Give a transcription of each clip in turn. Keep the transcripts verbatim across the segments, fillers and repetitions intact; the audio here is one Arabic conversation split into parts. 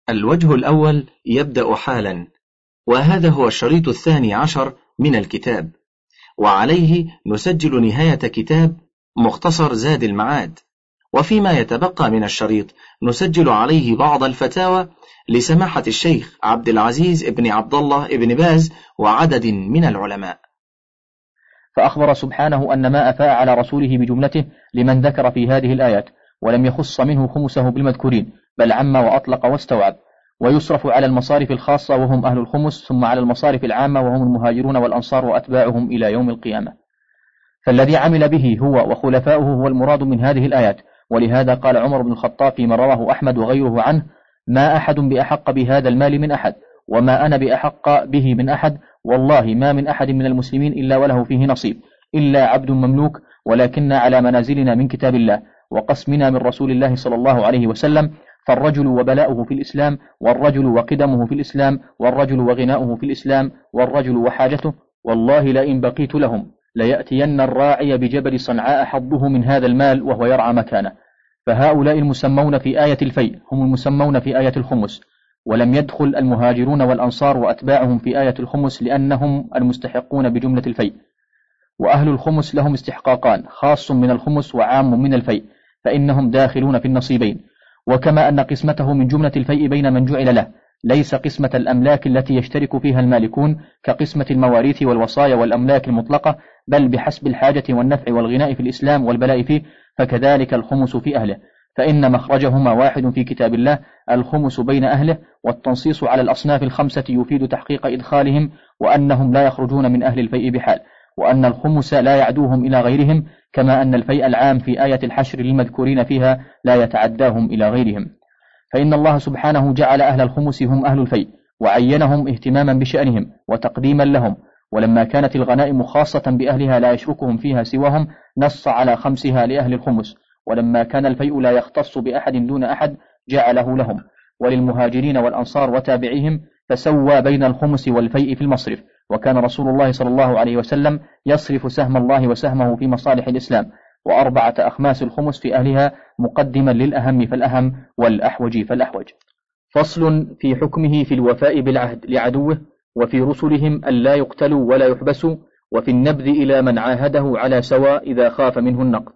الوجه الأول يبدأ حالا، وهذا هو الشريط الثاني عشر من الكتاب، وعليه نسجل نهاية كتاب مختصر زاد المعاد، وفيما يتبقى من الشريط نسجل عليه بعض الفتاوى لسماحة الشيخ عبد العزيز بن عبد الله بن باز وعدد من العلماء. فأخبر سبحانه أن ما أفاء على رسوله بجملته لمن ذكر في هذه الآيات، ولم يخص منه خمسه بالمذكورين، بل عم وأطلق واستوعب. ويصرف على المصارف الخاصة وهم أهل الخمس، ثم على المصارف العامة وهم المهاجرون والأنصار وأتباعهم إلى يوم القيامة. فالذي عمل به هو وخلفاؤه هو المراد من هذه الآيات. ولهذا قال عمر بن الخطاب فيما رواه أحمد وغيره عنه: ما أحد بأحق بهذا المال من أحد، وما أنا بأحق به من أحد، والله ما من أحد من المسلمين إلا وله فيه نصيب، إلا عبد مملوك، ولكن على منازلنا من كتاب الله وقسمنا من رسول الله صلى الله عليه وسلم. فالرجل وبلاؤه في الإسلام، والرجل وقدمه في الإسلام، والرجل وغناؤه في الإسلام، والرجل وحاجته. والله لئن بقيت لهم ليأتين الراعي بجبل صنعاء حظه من هذا المال وهو يرعى مكانه. فهؤلاء المسمون في آية الفيء هم المسمون في آية الخمس، ولم يدخل المهاجرون والأنصار وأتباعهم في آية الخمس لأنهم المستحقون بجملة الفيء. وأهل الخمس لهم استحقاقان، خاص من الخمس وعام من الفيء، فإنهم داخلون في النصيبين. وكما أن قسمته من جملة الفيء بين من جعل له، ليس قسمة الأملاك التي يشترك فيها المالكون كقسمة المواريث والوصايا والأملاك المطلقة، بل بحسب الحاجة والنفع والغناء في الإسلام والبلاء فيه، فكذلك الخمس في أهله، فإن مخرجهما واحد في كتاب الله، الخمس بين أهله. والتنصيص على الأصناف الخمسة يفيد تحقيق إدخالهم، وأنهم لا يخرجون من أهل الفيء بحال، وأن الخمس لا يعدوهم إلى غيرهم، كما أن الفيء العام في آية الحشر للمذكورين فيها لا يتعداهم إلى غيرهم. فإن الله سبحانه جعل أهل الخمس هم أهل الفيء، وعينهم اهتماما بشأنهم وتقديما لهم. ولما كانت الغنائم خاصة بأهلها لا يشركهم فيها سواهم، نص على خمسها لأهل الخمس. ولما كان الفيء لا يختص بأحد دون أحد، جعله لهم وللمهاجرين والأنصار وتابعيهم، فسوى بين الخمس والفيء في المصرف. وكان رسول الله صلى الله عليه وسلم يصرف سهم الله وسهمه في مصالح الإسلام، وأربعة أخماس الخمس في أهلها، مقدما للأهم فالأهم والأحوج فالأحوج. فصل في حكمه في الوفاء بالعهد لعدوه، وفي رسلهم ألا يقتلوا ولا يحبسوا، وفي النبذ إلى من عاهده على سواء إذا خاف منه النقض.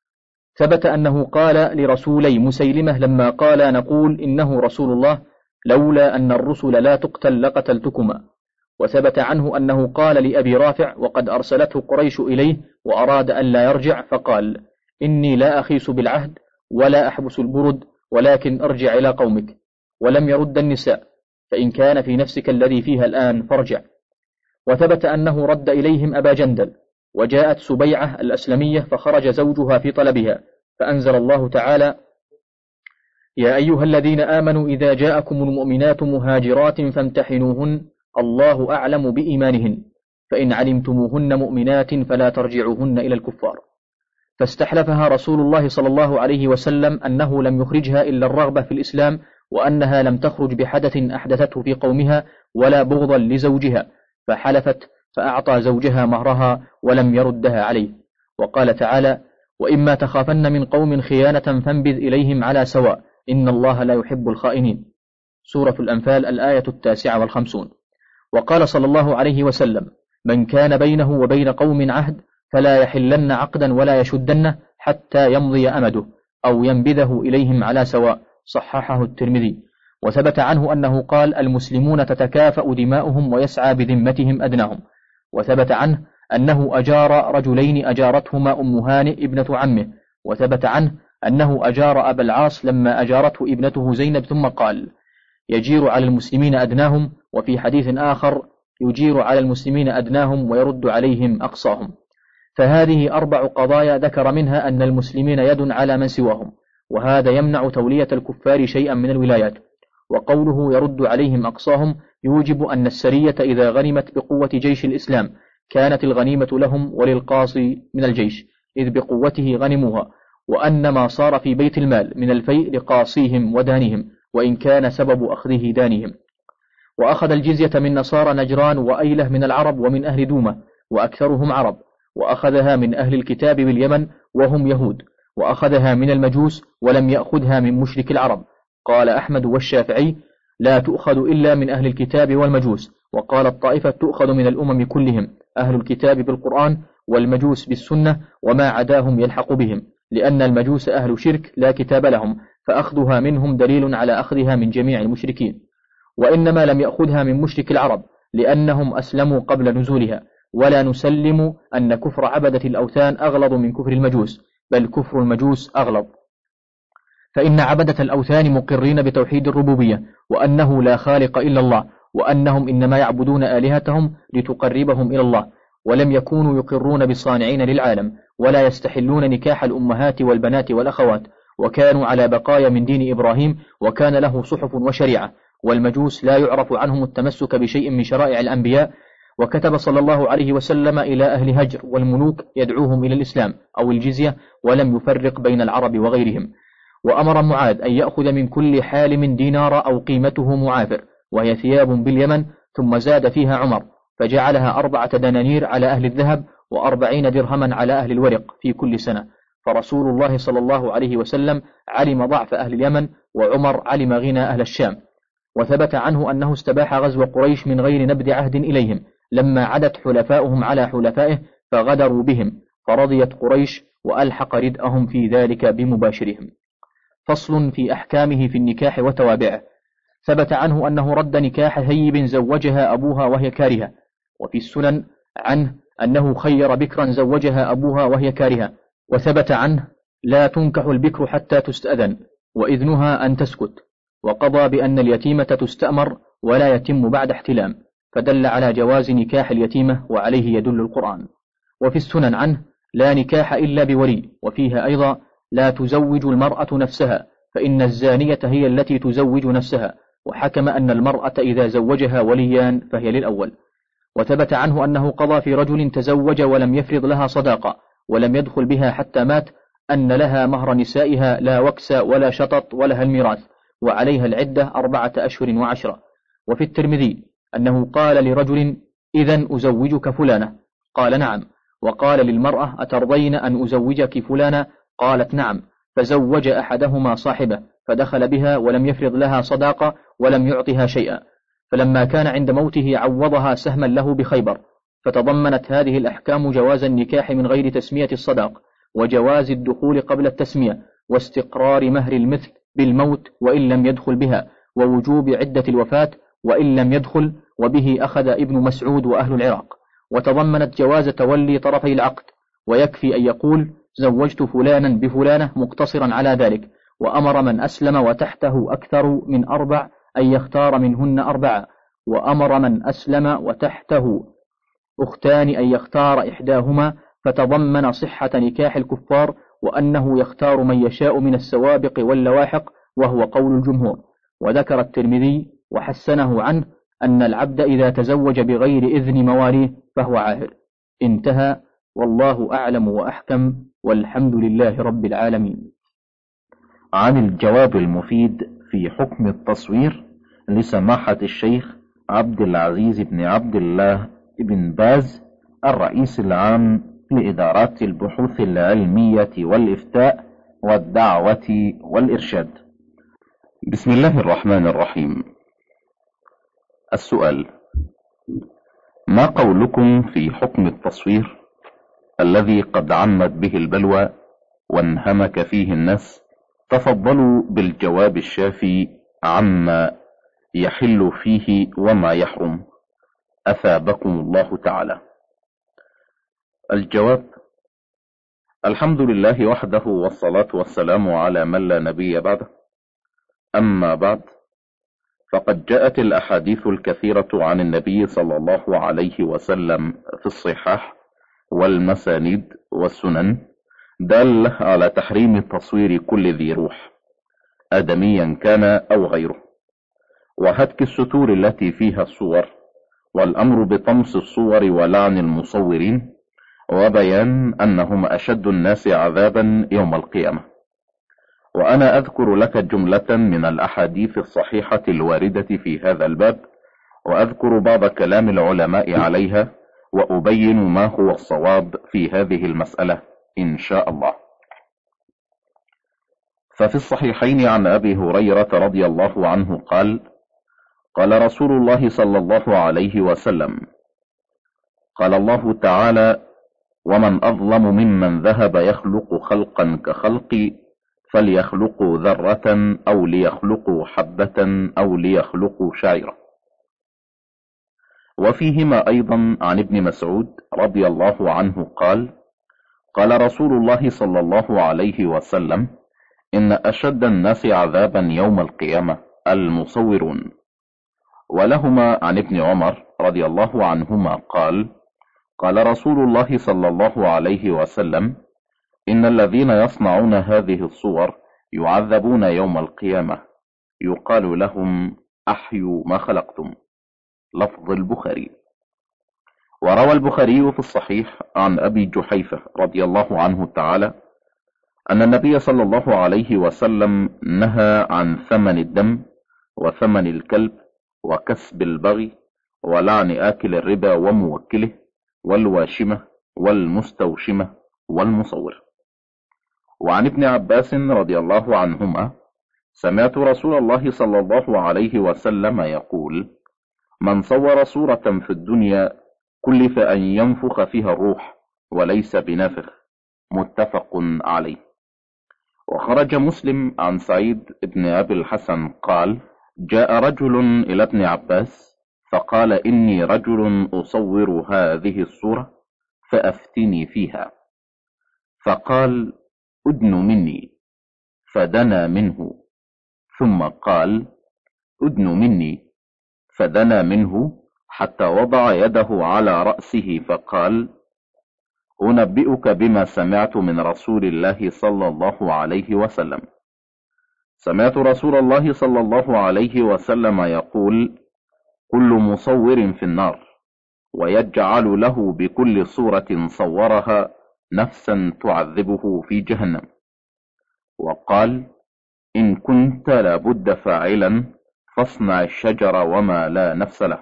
ثبت أنه قال لرسولي مسيلمة لما قال نقول إنه رسول الله: لولا أن الرسل لا تقتل لقتلتكما. وثبت عنه أنه قال لأبي رافع وقد أرسلته قريش إليه وأراد أن لا يرجع، فقال: إني لا أخيس بالعهد ولا أحبس البرد، ولكن أرجع إلى قومك. ولم يرد النساء، فإن كان في نفسك الذي فيها الآن فارجع. وثبت أنه رد إليهم أبا جندل، وجاءت سبيعة الأسلمية فخرج زوجها في طلبها، فأنزل الله تعالى: يا أيها الذين آمنوا إذا جاءكم المؤمنات مهاجرات فامتحنوهن، الله أعلم بإيمانهن، فإن علمتموهن مؤمنات فلا ترجعوهن إلى الكفار. فاستحلفها رسول الله صلى الله عليه وسلم أنه لم يخرجها إلا الرغبة في الإسلام، وأنها لم تخرج بحدث أحدثته في قومها ولا بغضا لزوجها، فحلفت فأعطى زوجها مهرها ولم يردها عليه. وقال تعالى: وإما تخافن من قوم خيانة فانبذ إليهم على سواء إن الله لا يحب الخائنين. سورة الأنفال الآية التاسعة والخمسون. وقال صلى الله عليه وسلم: من كان بينه وبين قوم عهد فلا يحلن عقدا ولا يشدنه حتى يمضي أمده أو ينبذه إليهم على سواء. صححه الترمذي. وثبت عنه أنه قال: المسلمون تتكافأ دماؤهم ويسعى بذمتهم أدناهم. وثبت عنه أنه أجار رجلين أجارتهما أم هانئ ابنة عمه. وثبت عنه أنه أجار أبا العاص لما أجارته ابنته زينب، ثم قال: يجير على المسلمين أدناهم. وفي حديث آخر: يجير على المسلمين أدناهم ويرد عليهم أقصاهم. فهذه أربع قضايا ذكر منها أن المسلمين يد على من سواهم، وهذا يمنع تولية الكفار شيئا من الولايات. وقوله يرد عليهم أقصاهم يوجب أن السرية إذا غنمت بقوة جيش الإسلام كانت الغنيمة لهم وللقاصي من الجيش، إذ بقوته غنموها، وأن ما صار في بيت المال من الفيء لقاصيهم ودانهم، وإن كان سبب أخذه دانهم. وأخذ الجزية من نصارى نجران وأيلة من العرب ومن أهل دومة، وأكثرهم عرب، وأخذها من أهل الكتاب باليمن وهم يهود، وأخذها من المجوس ولم يأخذها من مشرك العرب. قال أحمد والشافعي: لا تؤخذ إلا من أهل الكتاب والمجوس. وقال الطائفة تؤخذ من الأمم كلهم، أهل الكتاب بالقرآن والمجوس بالسنة وما عداهم يلحق بهم، لأن المجوس أهل شرك لا كتاب لهم، فأخذها منهم دليل على أخذها من جميع المشركين. وإنما لم يأخذها من مشرك العرب لأنهم أسلموا قبل نزولها، ولا نسلم أن كفر عبدة الأوثان أغلظ من كفر المجوس، بل كفر المجوس أغلظ، فإن عبدة الأوثان مقرين بتوحيد الربوبية، وأنه لا خالق إلا الله، وأنهم إنما يعبدون آلهتهم لتقربهم إلى الله، ولم يكونوا يقرون بالصانعين للعالم، ولا يستحلون نكاح الأمهات والبنات والأخوات، وكانوا على بقايا من دين إبراهيم، وكان له صحف وشريعة. والمجوس لا يعرف عنهم التمسك بشيء من شرائع الأنبياء. وكتب صلى الله عليه وسلم إلى أهل هجر والملوك يدعوهم إلى الإسلام أو الجزية، ولم يفرق بين العرب وغيرهم. وأمر معاذ أن يأخذ من كل حالم دينار أو قيمته معافر، وهي ثياب باليمن، ثم زاد فيها عمر فجعلها أربعة دنانير على أهل الذهب وأربعين درهما على أهل الورق في كل سنة. فرسول الله صلى الله عليه وسلم علم ضعف أهل اليمن، وعمر علم غنى أهل الشام. وثبت عنه أنه استباح غزو قريش من غير نبذ عهد إليهم، لما عدت حلفاؤهم على حلفائه فغدروا بهم، فرضيت قريش وألحق ردءهم في ذلك بمباشرهم. فصل في أحكامه في النكاح وتوابعه. ثبت عنه أنه رد نكاح هيب زوجها أبوها وهي كارهة. وفي السنن عنه أنه خير بكرا زوجها أبوها وهي كارهة. وثبت عنه لا تنكح البكر حتى تستأذن، وإذنها أن تسكت. وقضى بأن اليتيمة تستأمر ولا يتم بعد احتلام، فدل على جواز نكاح اليتيمة، وعليه يدل القرآن. وفي السنن عنه لا نكاح إلا بولي، وفيها أيضا لا تزوج المرأة نفسها، فإن الزانية هي التي تزوج نفسها، وحكم أن المرأة إذا زوجها وليان فهي للأول. وثبت عنه أنه قضى في رجل تزوج ولم يفرض لها صداقة ولم يدخل بها حتى مات، أن لها مهر نسائها لا وكس ولا شطط، ولها الميراث، وعليها العدة أربعة أشهر وعشرة. وفي الترمذي أنه قال لرجل إذن أزوجك فلانة؟ قال نعم. وقال للمرأة أترضين أن أزوجك فلانة؟ قالت نعم. فزوج أحدهما صاحبه فدخل بها ولم يفرض لها صداقة ولم يعطها شيئا، فلما كان عند موته عوضها سهما له بخيبر. فتضمنت هذه الأحكام جواز النكاح من غير تسمية الصداق، وجواز الدخول قبل التسمية، واستقرار مهر المثل بالموت وإن لم يدخل بها، ووجوب عدة الوفاة وإن لم يدخل، وبه أخذ ابن مسعود وأهل العراق. وتضمنت جواز تولي طرفي العقد، ويكفي أن يقول زوجت فلانا بفلانة مقتصرا على ذلك. وأمر من أسلم وتحته أكثر من أربع أن يختار منهن أربعة، وأمر من أسلم وتحته أختان أن يختار إحداهما، فتضمن صحة نكاح الكفار، وأنه يختار من يشاء من السوابق واللواحق، وهو قول الجمهور. وذكر الترمذي وحسنه عنه أن العبد إذا تزوج بغير إذن مواليه فهو عاهر. انتهى، والله أعلم وأحكم، والحمد لله رب العالمين. عن الجواب المفيد في حكم التصوير لسماحة الشيخ عبد العزيز بن عبد الله بن باز، الرئيس العام لإدارات البحوث العلمية والإفتاء والدعوة والإرشاد. بسم الله الرحمن الرحيم. السؤال: ما قولكم في حكم التصوير الذي قد عمت به البلوى وانهمك فيه الناس؟ تفضلوا بالجواب الشافي عما يحل فيه وما يحرم، أثابكم الله تعالى. الجواب: الحمد لله وحده، والصلاة والسلام على من لا نبي بعده. أما بعد، فقد جاءت الأحاديث الكثيرة عن النبي صلى الله عليه وسلم في الصحاح والمسانيد والسنن دالة على تحريم تصوير كل ذي روح، آدميا كان أو غيره، وهتك الستور التي فيها الصور، والأمر بطمس الصور ولعن المصورين، وبيان أنهم أشد الناس عذابا يوم القيامة. وأنا أذكر لك جملة من الأحاديث الصحيحة الواردة في هذا الباب، وأذكر بعض كلام العلماء عليها، وأبين ما هو الصواب في هذه المسألة إن شاء الله. ففي الصحيحين عن أبي هريرة رضي الله عنه قال: قال رسول الله صلى الله عليه وسلم: قال الله تعالى: ومن أظلم ممن ذهب يخلق خلقا كخلقي فليخلقوا ذرة أو ليخلقوا حبة أو ليخلقوا شعيرة. وفيهما أيضا عن ابن مسعود رضي الله عنه قال: قال رسول الله صلى الله عليه وسلم: إن أشد الناس عذابا يوم القيامة المصورون. ولهما عن ابن عمر رضي الله عنهما قال: قال رسول الله صلى الله عليه وسلم: إن الذين يصنعون هذه الصور يعذبون يوم القيامة، يقال لهم: أحيوا ما خلقتم. لفظ البخاري. وروى البخاري في الصحيح عن أبي جحيفة رضي الله عنه تعالى أن النبي صلى الله عليه وسلم نهى عن ثمن الدم وثمن الكلب وكسب البغي ولعن آكل الربا وموكله والواشمة والمستوشمة والمصور. وعن ابن عباس رضي الله عنهما: سمعت رسول الله صلى الله عليه وسلم يقول: من صور صورة في الدنيا كلف أن ينفخ فيها الروح وليس بنافخ. متفق عليه. وخرج مسلم عن سعيد بن أبي الحسن قال: جاء رجل إلى ابن عباس فقال: إني رجل أصور هذه الصورة فأفتني فيها. فقال: أدن مني. فدنا منه، ثم قال: أدن مني. فدنا منه حتى وضع يده على رأسه فقال: أنبئك بما سمعت من رسول الله صلى الله عليه وسلم. سمعت رسول الله صلى الله عليه وسلم يقول: كل مصور في النار، ويجعل له بكل صورة صورها نفسا تعذبه في جهنم. وقال: إن كنت لابد فاعلا فاصنع الشجر وما لا نفس له.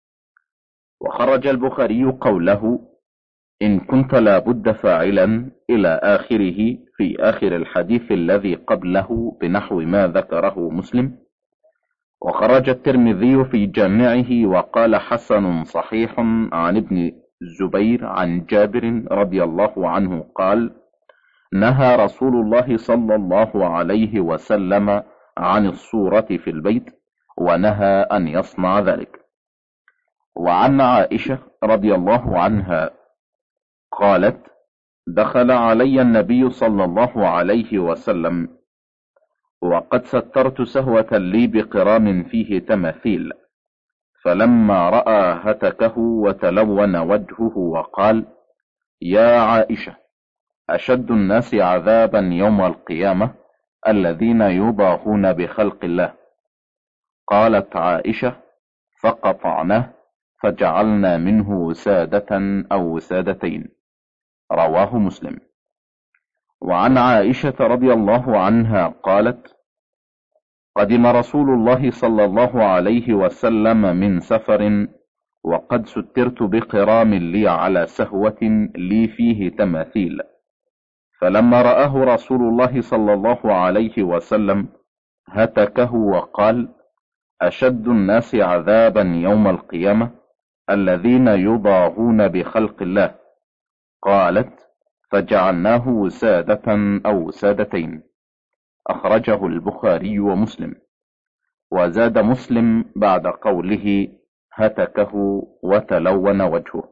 وخرج البخاري قوله إن كنت لابد فاعلا إلى آخره في آخر الحديث الذي قبله بنحو ما ذكره مسلم. وخرج الترمذي في جامعه وقال: حسن صحيح عن ابن الزبير عن جابر رضي الله عنه قال: نهى رسول الله صلى الله عليه وسلم عن الصورة في البيت، ونهى أن يصنع ذلك. وعن عائشة رضي الله عنها قالت: دخل علي النبي صلى الله عليه وسلم وقد سترت سهوة لي بقرام فيه تماثيل، فلما رأى هتكه وتلون وجهه وقال: يا عائشة، أشد الناس عذابا يوم القيامة الذين يضاهون بخلق الله. قالت عائشة: فقطعناه فجعلنا منه وسادة أو وسادتين. رواه مسلم. وعن عائشة رضي الله عنها قالت: قدم رسول الله صلى الله عليه وسلم من سفر وقد سترت بقرام لي على سهوة لي فيه تماثيل، فلما رآه رسول الله صلى الله عليه وسلم هتكه وقال: أشد الناس عذابا يوم القيامة الذين يضاهون بخلق الله. قالت: فجعلناه وسادة أو وسادتين. أخرجه البخاري ومسلم. وزاد مسلم بعد قوله هتكه وتلون وجهه.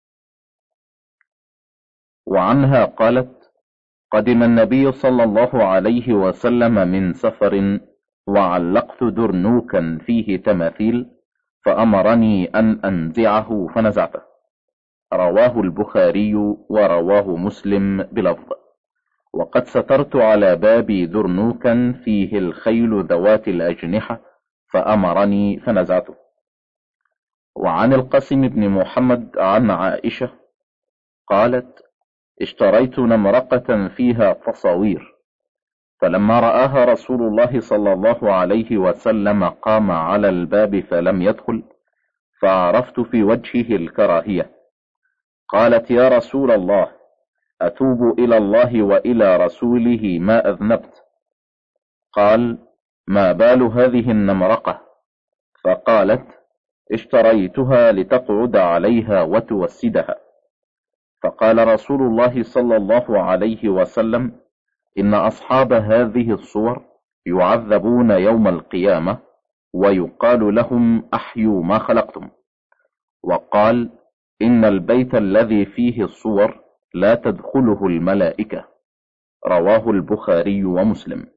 وعنها قالت: قدم النبي صلى الله عليه وسلم من سفر وعلقت درنوكا فيه تماثيل فأمرني أن أنزعه فنزعته. رواه البخاري ورواه مسلم بلفظ: وقد سترت على بابي درنوكا فيه الخيل ذوات الأجنحة فأمرني فنزعته. وعن القاسم بن محمد عن عائشة قالت: اشتريت نمرقة فيها تصاوير، فلما رآها رسول الله صلى الله عليه وسلم قام على الباب فلم يدخل، فعرفت في وجهه الكراهية. قالت: يا رسول الله، أتوب إلى الله وإلى رسوله ما أذنبت. قال: ما بال هذه النمرقة؟ فقالت: اشتريتها لتقعد عليها وتوسدها. فقال رسول الله صلى الله عليه وسلم: إن أصحاب هذه الصور يعذبون يوم القيامة ويقال لهم: أحيوا ما خلقتم. وقال: إن البيت الذي فيه الصور لا تدخله الملائكة. رواه البخاري ومسلم.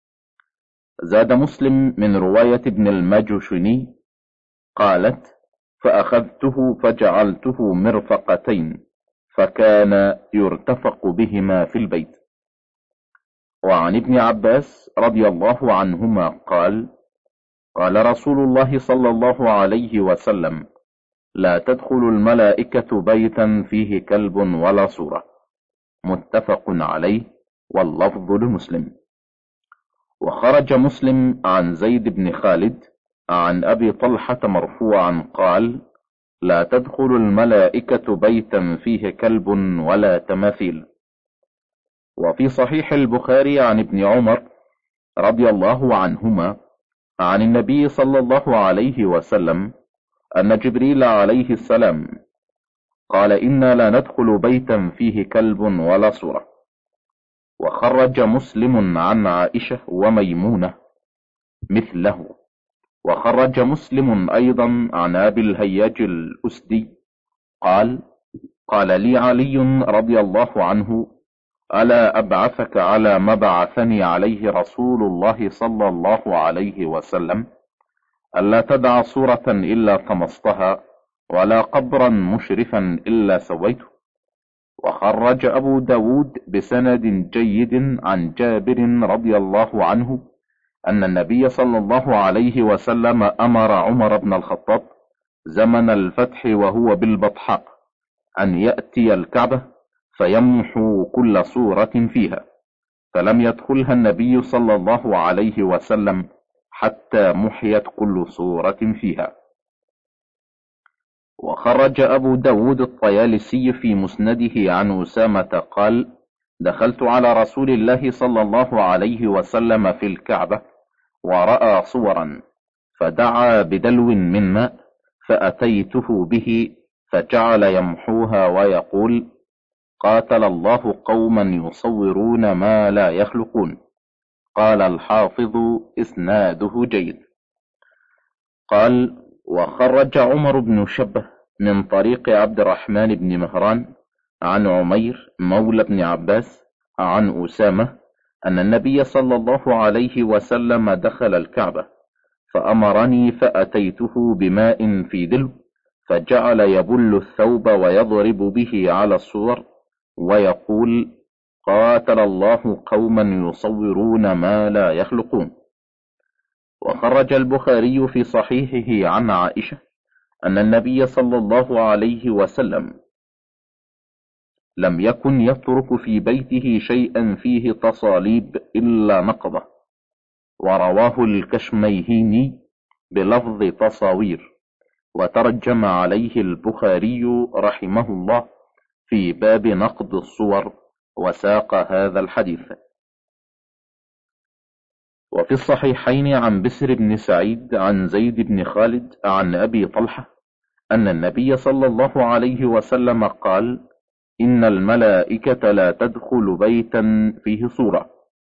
زاد مسلم من رواية ابن المجشني قالت: فأخذته فجعلته مرفقتين، فكان يرتفق بهما في البيت. وعن ابن عباس رضي الله عنهما قال: قال رسول الله صلى الله عليه وسلم: لا تدخل الملائكة بيتا فيه كلب ولا صورة. متفق عليه، واللفظ لمسلم. وخرج مسلم عن زيد بن خالد عن أبي طلحة مرفوعا قال: لا تدخل الملائكة بيتا فيه كلب ولا تماثيل. وفي صحيح البخاري عن ابن عمر رضي الله عنهما عن النبي صلى الله عليه وسلم أن جبريل عليه السلام قال: إنا لا ندخل بيتا فيه كلب ولا صورة. وخرج مسلم عن عائشة وميمونة مثله. وخرج مسلم أيضا عن أبي الهياج الأسدي قال: قال لي علي رضي الله عنه: ألا أبعثك على ما بعثني عليه رسول الله صلى الله عليه وسلم؟ ألا تدع صورة إلا طمستها، ولا قبرا مشرفا إلا سويته. وخرج أبو داود بسند جيد عن جابر رضي الله عنه أن النبي صلى الله عليه وسلم أمر عمر بن الخطاب زمن الفتح وهو بالبطحاء أن يأتي الكعبة فيمحو كل صورة فيها، فلم يدخلها النبي صلى الله عليه وسلم حتى محيت كل صورة فيها. وخرج أبو داود الطيالسي في مسنده عن أسامة قال: دخلت على رسول الله صلى الله عليه وسلم في الكعبة ورأى صورا، فدعا بدلو من ماء فأتيته به، فجعل يمحوها ويقول: قاتل الله قوما يصورون ما لا يخلقون. قال الحافظ: إسناده جيد. قال: وخرج عمر بن شبه من طريق عبد الرحمن بن مهران عن عمير مولى بن عباس عن أسامة أن النبي صلى الله عليه وسلم دخل الكعبة فأمرني فأتيته بماء في دلو، فجعل يبل الثوب ويضرب به على الصور ويقول: قاتل الله قوما يصورون ما لا يخلقون. وخرج البخاري في صحيحه عن عائشة أن النبي صلى الله عليه وسلم لم يكن يترك في بيته شيئا فيه تصاليب إلا نقضه. ورواه الكشميهيني بلفظ تصاوير، وترجم عليه البخاري رحمه الله في باب نقض الصور، وساق هذا الحديث. وفي الصحيحين عن بسر بن سعيد عن زيد بن خالد عن أبي طلحة أن النبي صلى الله عليه وسلم قال: إن الملائكة لا تدخل بيتا فيه صورة.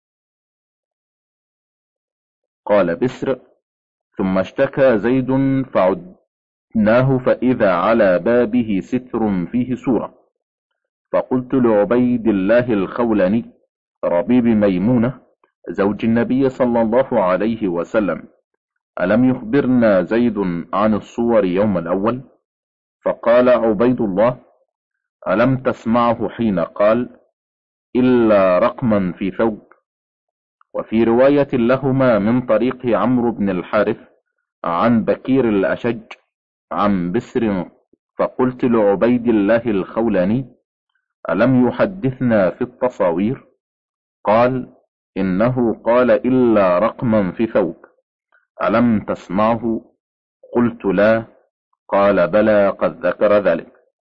قال بسر: ثم اشتكى زيد فعدناه فإذا على بابه ستر فيه صورة، فقلت لعبيد الله الخولاني ربيب ميمونة زوج النبي صلى الله عليه وسلم: ألم يخبرنا زيد عن الصور يوم الأول؟ فقال عبيد الله: ألم تسمعه حين قال: إلا رقما في ثوب؟ وفي رواية لهما من طريق عمرو بن الحارث عن بكير الأشج عن بسر، فقلت لعبيد الله الخولاني: ألم يحدثنا في التصاوير؟ قال: إنه قال: إلا رقما في ثوب. ألم تسمعه؟ قلت: لا. قال: بلى، قد ذكر ذلك.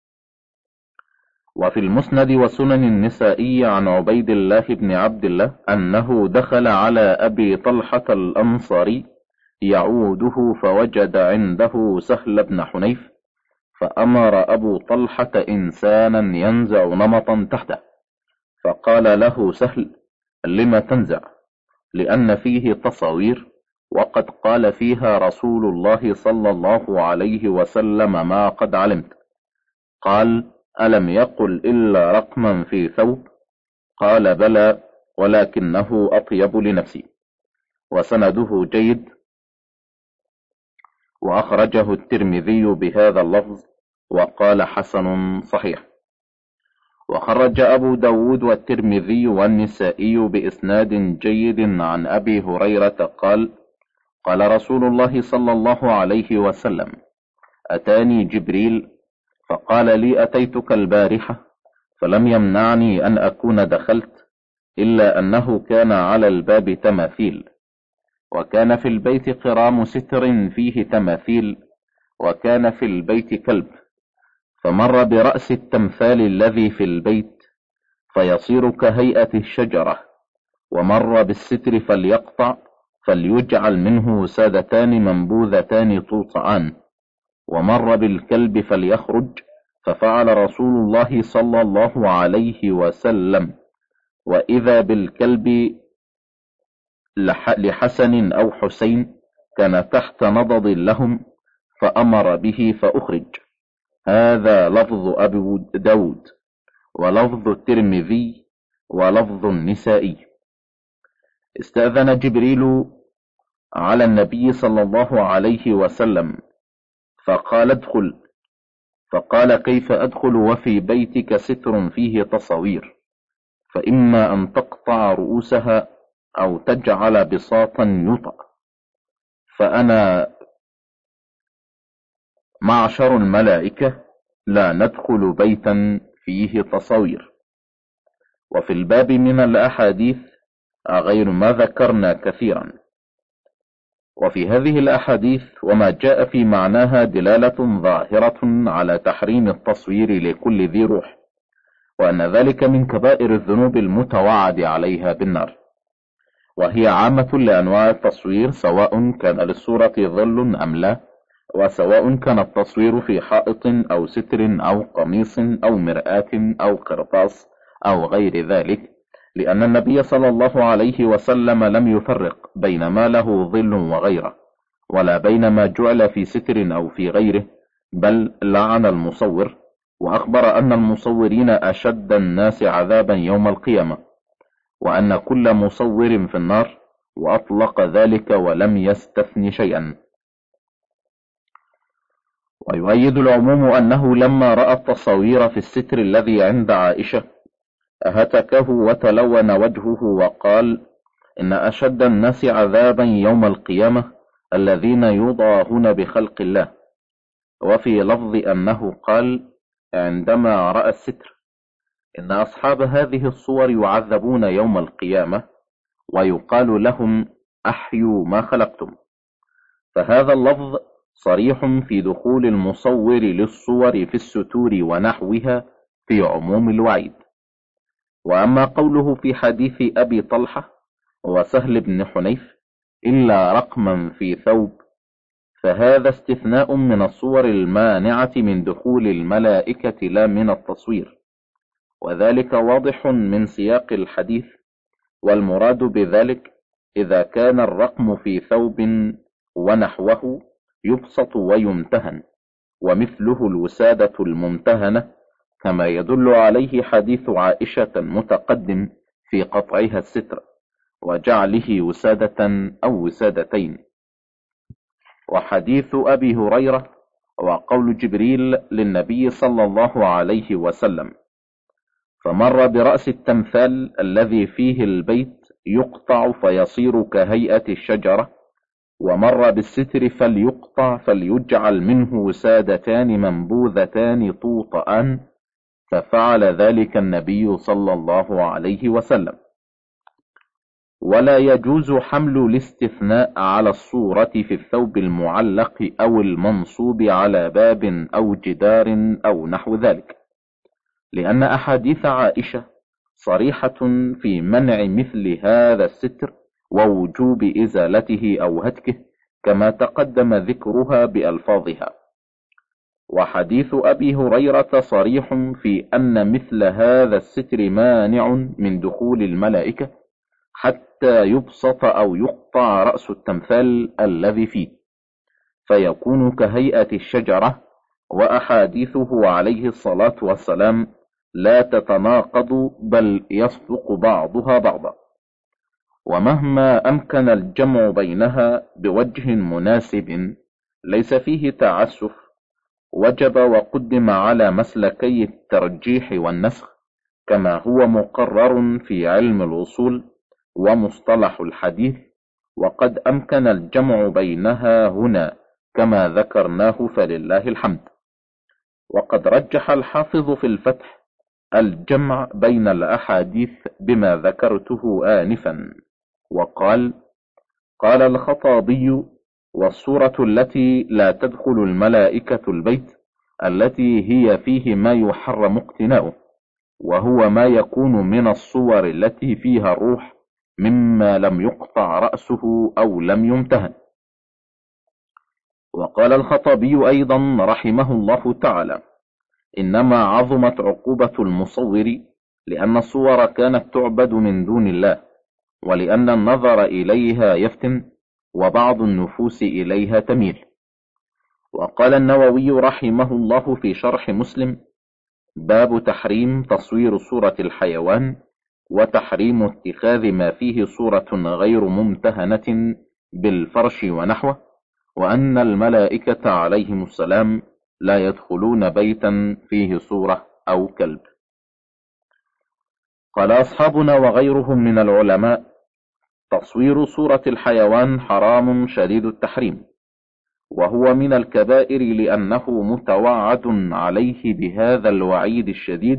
وفي المسند وسنن النسائي عن عبيد الله بن عبد الله أنه دخل على أبي طلحة الأنصاري يعوده فوجد عنده سهل بن حنيف، فأمر أبو طلحة إنسانا ينزع نمطا تحته، فقال له سهل: لم تنزع؟ لأن فيه تصاوير، وقد قال فيها رسول الله صلى الله عليه وسلم ما قد علمت. قال: ألم يقل إلا رقما في ثوب؟ قال: بلى، ولكنه أطيب لنفسي. وسنده جيد، وأخرجه الترمذي بهذا اللفظ وقال: حسن صحيح. وخرج أبو داود والترمذي والنسائي بإسناد جيد عن أبي هريرة قال: قال رسول الله صلى الله عليه وسلم: أتاني جبريل فقال لي: أتيتك البارحة فلم يمنعني أن أكون دخلت، إلا أنه كان على الباب تماثيل، وكان في البيت قرام ستر فيه تماثيل، وكان في البيت كلب، فمر برأس التمثال الذي في البيت فيصير كهيئة الشجرة، ومر بالستر فليقطع فليجعل منه وسادتان منبوذتان توطعان، ومر بالكلب فليخرج، ففعل رسول الله صلى الله عليه وسلم، وإذا بالكلب لحسن أو حسين كان تحت نضد لهم، فأمر به فأخرج. هذا لفظ أبي داود، ولفظ الترمذي، ولفظ النسائي. استأذن جبريل على النبي صلى الله عليه وسلم فقال: ادخل. فقال: كيف أدخل وفي بيتك ستر فيه تصوير؟ فإما أن تقطع رؤوسها أو تجعل بساطا يطأ، فأنا معشر الملائكة لا ندخل بيتا فيه تصوير. وفي الباب من الأحاديث غير ما ذكرنا كثيرا. وفي هذه الأحاديث وما جاء في معناها دلالة ظاهرة على تحريم التصوير لكل ذي روح، وأن ذلك من كبائر الذنوب المتوعد عليها بالنار، وهي عامة لأنواع التصوير، سواء كان للصورة ظل أم لا، وسواء كان التصوير في حائط أو ستر أو قميص أو مرآة أو قرطاس أو غير ذلك، لأن النبي صلى الله عليه وسلم لم يفرق بين ما له ظل وغيره، ولا بين ما جعل في ستر أو في غيره، بل لعن المصور، وأخبر أن المصورين أشد الناس عذابا يوم القيامة، وأن كل مصور في النار، وأطلق ذلك ولم يستثن شيئا. ويؤيد العموم أنه لما رأى التصاوير في الستر الذي عند عائشة هتكه وتلون وجهه وقال: إن أشد الناس عذابا يوم القيامة الذين يضاهون بخلق الله. وفي لفظ أنه قال عندما رأى الستر: إن أصحاب هذه الصور يعذبون يوم القيامة، ويقال لهم: أحيوا ما خلقتم. فهذا اللفظ صريح في دخول المصور للصور في الستور ونحوها في عموم الوعيد. وأما قوله في حديث أبي طلحة وسهل بن حنيف: إلا رقما في ثوب، فهذا استثناء من الصور المانعة من دخول الملائكة لا من التصوير، وذلك واضح من سياق الحديث، والمراد بذلك إذا كان الرقم في ثوب ونحوه يبسط ويمتهن، ومثله الوسادة الممتهنة، كما يدل عليه حديث عائشة المتقدم في قطعها الستر وجعله وسادة أو وسادتين، وحديث أبي هريرة، وقول جبريل للنبي صلى الله عليه وسلم: فمر برأس التمثال الذي فيه البيت يقطع فيصير كهيئة الشجرة، ومر بالستر فليقطع فليجعل منه وسادتان منبوذتان طوطآن، ففعل ذلك النبي صلى الله عليه وسلم. ولا يجوز حمل الاستثناء على الصورة في الثوب المعلق أو المنصوب على باب أو جدار أو نحو ذلك، لأن أحاديث عائشة صريحة في منع مثل هذا الستر ووجوب إزالته أو هتكه، كما تقدم ذكرها بألفاظها. وحديث أبي هريرة صريح في أن مثل هذا الستر مانع من دخول الملائكة حتى يبسط أو يقطع رأس التمثال الذي فيه، فيكون كهيئة الشجرة. وأحاديثه عليه الصلاة والسلام لا تتناقض بل يصدق بعضها بعضا. ومهما أمكن الجمع بينها بوجه مناسب ليس فيه تعسف، وجب وقدم على مسلكي الترجيح والنسخ، كما هو مقرر في علم الوصول ومصطلح الحديث، وقد أمكن الجمع بينها هنا كما ذكرناه فلله الحمد. وقد رجح الحافظ في الفتح الجمع بين الأحاديث بما ذكرته آنفا، وقال: قال الخطابي: والصورة التي لا تدخل الملائكة البيت التي هي فيه ما يحرم اقتناؤه، وهو ما يكون من الصور التي فيها الروح مما لم يقطع رأسه أو لم يمتهن. وقال الخطابي أيضا رحمه الله تعالى: إنما عظمت عقوبة المصور لأن الصور كانت تعبد من دون الله، ولأن النظر إليها يفتن، وبعض النفوس إليها تميل. وقال النووي رحمه الله في شرح مسلم: باب تحريم تصوير صورة الحيوان، وتحريم اتخاذ ما فيه صورة غير ممتهنة بالفرش ونحوه، وأن الملائكة عليهم السلام لا يدخلون بيتا فيه صورة أو كلب. قال أصحابنا وغيرهم من العلماء: تصوير صورة الحيوان حرام شديد التحريم، وهو من الكبائر لأنه متوعد عليه بهذا الوعيد الشديد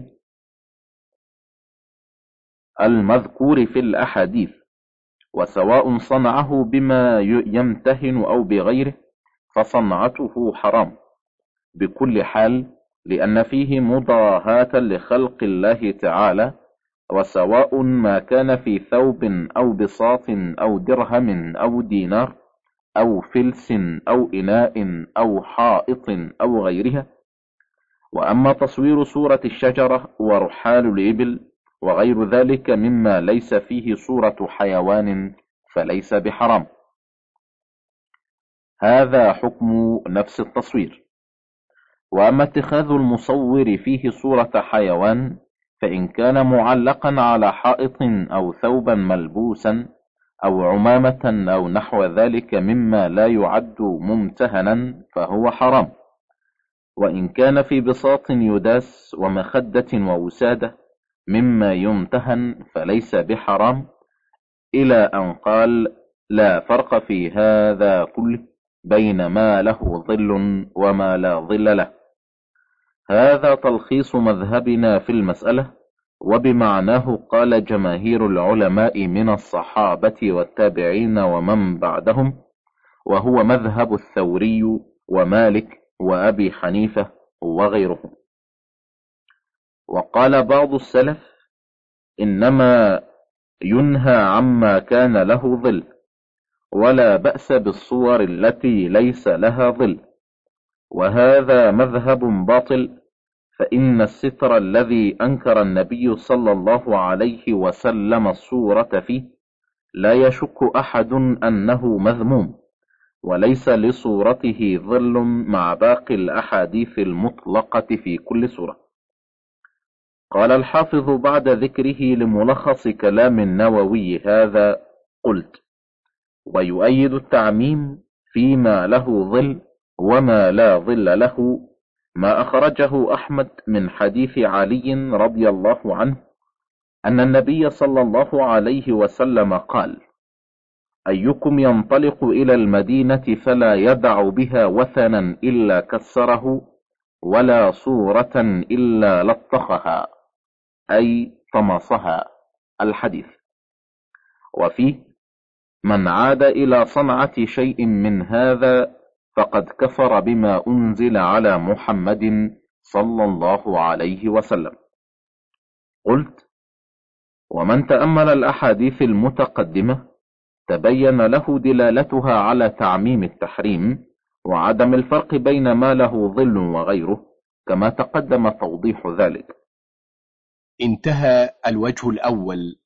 المذكور في الأحاديث، وسواء صنعه بما يمتهن أو بغيره فصنعته حرام بكل حال، لأن فيه مضاهاة لخلق الله تعالى، وسواء ما كان في ثوب أو بساط أو درهم أو دينار أو فلس أو إناء أو حائط أو غيرها. وأما تصوير صورة الشجرة ورحال الإبل وغير ذلك مما ليس فيه صورة حيوان فليس بحرام. هذا حكم نفس التصوير. وأما اتخاذ المصور فيه صورة حيوان فإن كان معلقا على حائط أو ثوبا ملبوسا أو عمامة أو نحو ذلك مما لا يعد ممتهنا فهو حرام. وإن كان في بساط يداس ومخدة ووسادة مما يمتهن فليس بحرام، إلى أن قال: لا فرق في هذا كله بين ما له ظل وما لا ظل له. هذا تلخيص مذهبنا في المسألة، وبمعناه قال جماهير العلماء من الصحابة والتابعين ومن بعدهم، وهو مذهب الثوري ومالك وأبي حنيفة وغيرهم. وقال بعض السلف: إنما ينهى عما كان له ظل، ولا بأس بالصور التي ليس لها ظل، وهذا مذهب باطل، فإن الستر الذي أنكر النبي صلى الله عليه وسلم الصورة فيه لا يشك أحد أنه مذموم، وليس لصورته ظل مع باقي الأحاديث المطلقة في كل صورة. قال الحافظ بعد ذكره لملخص كلام النووي هذا: قلت: ويؤيد التعميم فيما له ظل وما لا ظل له ما أخرجه أحمد من حديث علي رضي الله عنه أن النبي صلى الله عليه وسلم قال: أيكم ينطلق إلى المدينة فلا يدع بها وثنا إلا كسره، ولا صورة إلا لطخها، أي طمسها. الحديث. وفيه: من عاد إلى صنعة شيء من هذا فقد كفر بما أنزل على محمد صلى الله عليه وسلم. قلت: ومن تأمل الأحاديث المتقدمة تبين له دلالتها على تعميم التحريم وعدم الفرق بين ما له ظل وغيره، كما تقدم توضيح ذلك. انتهى الوجه الأول.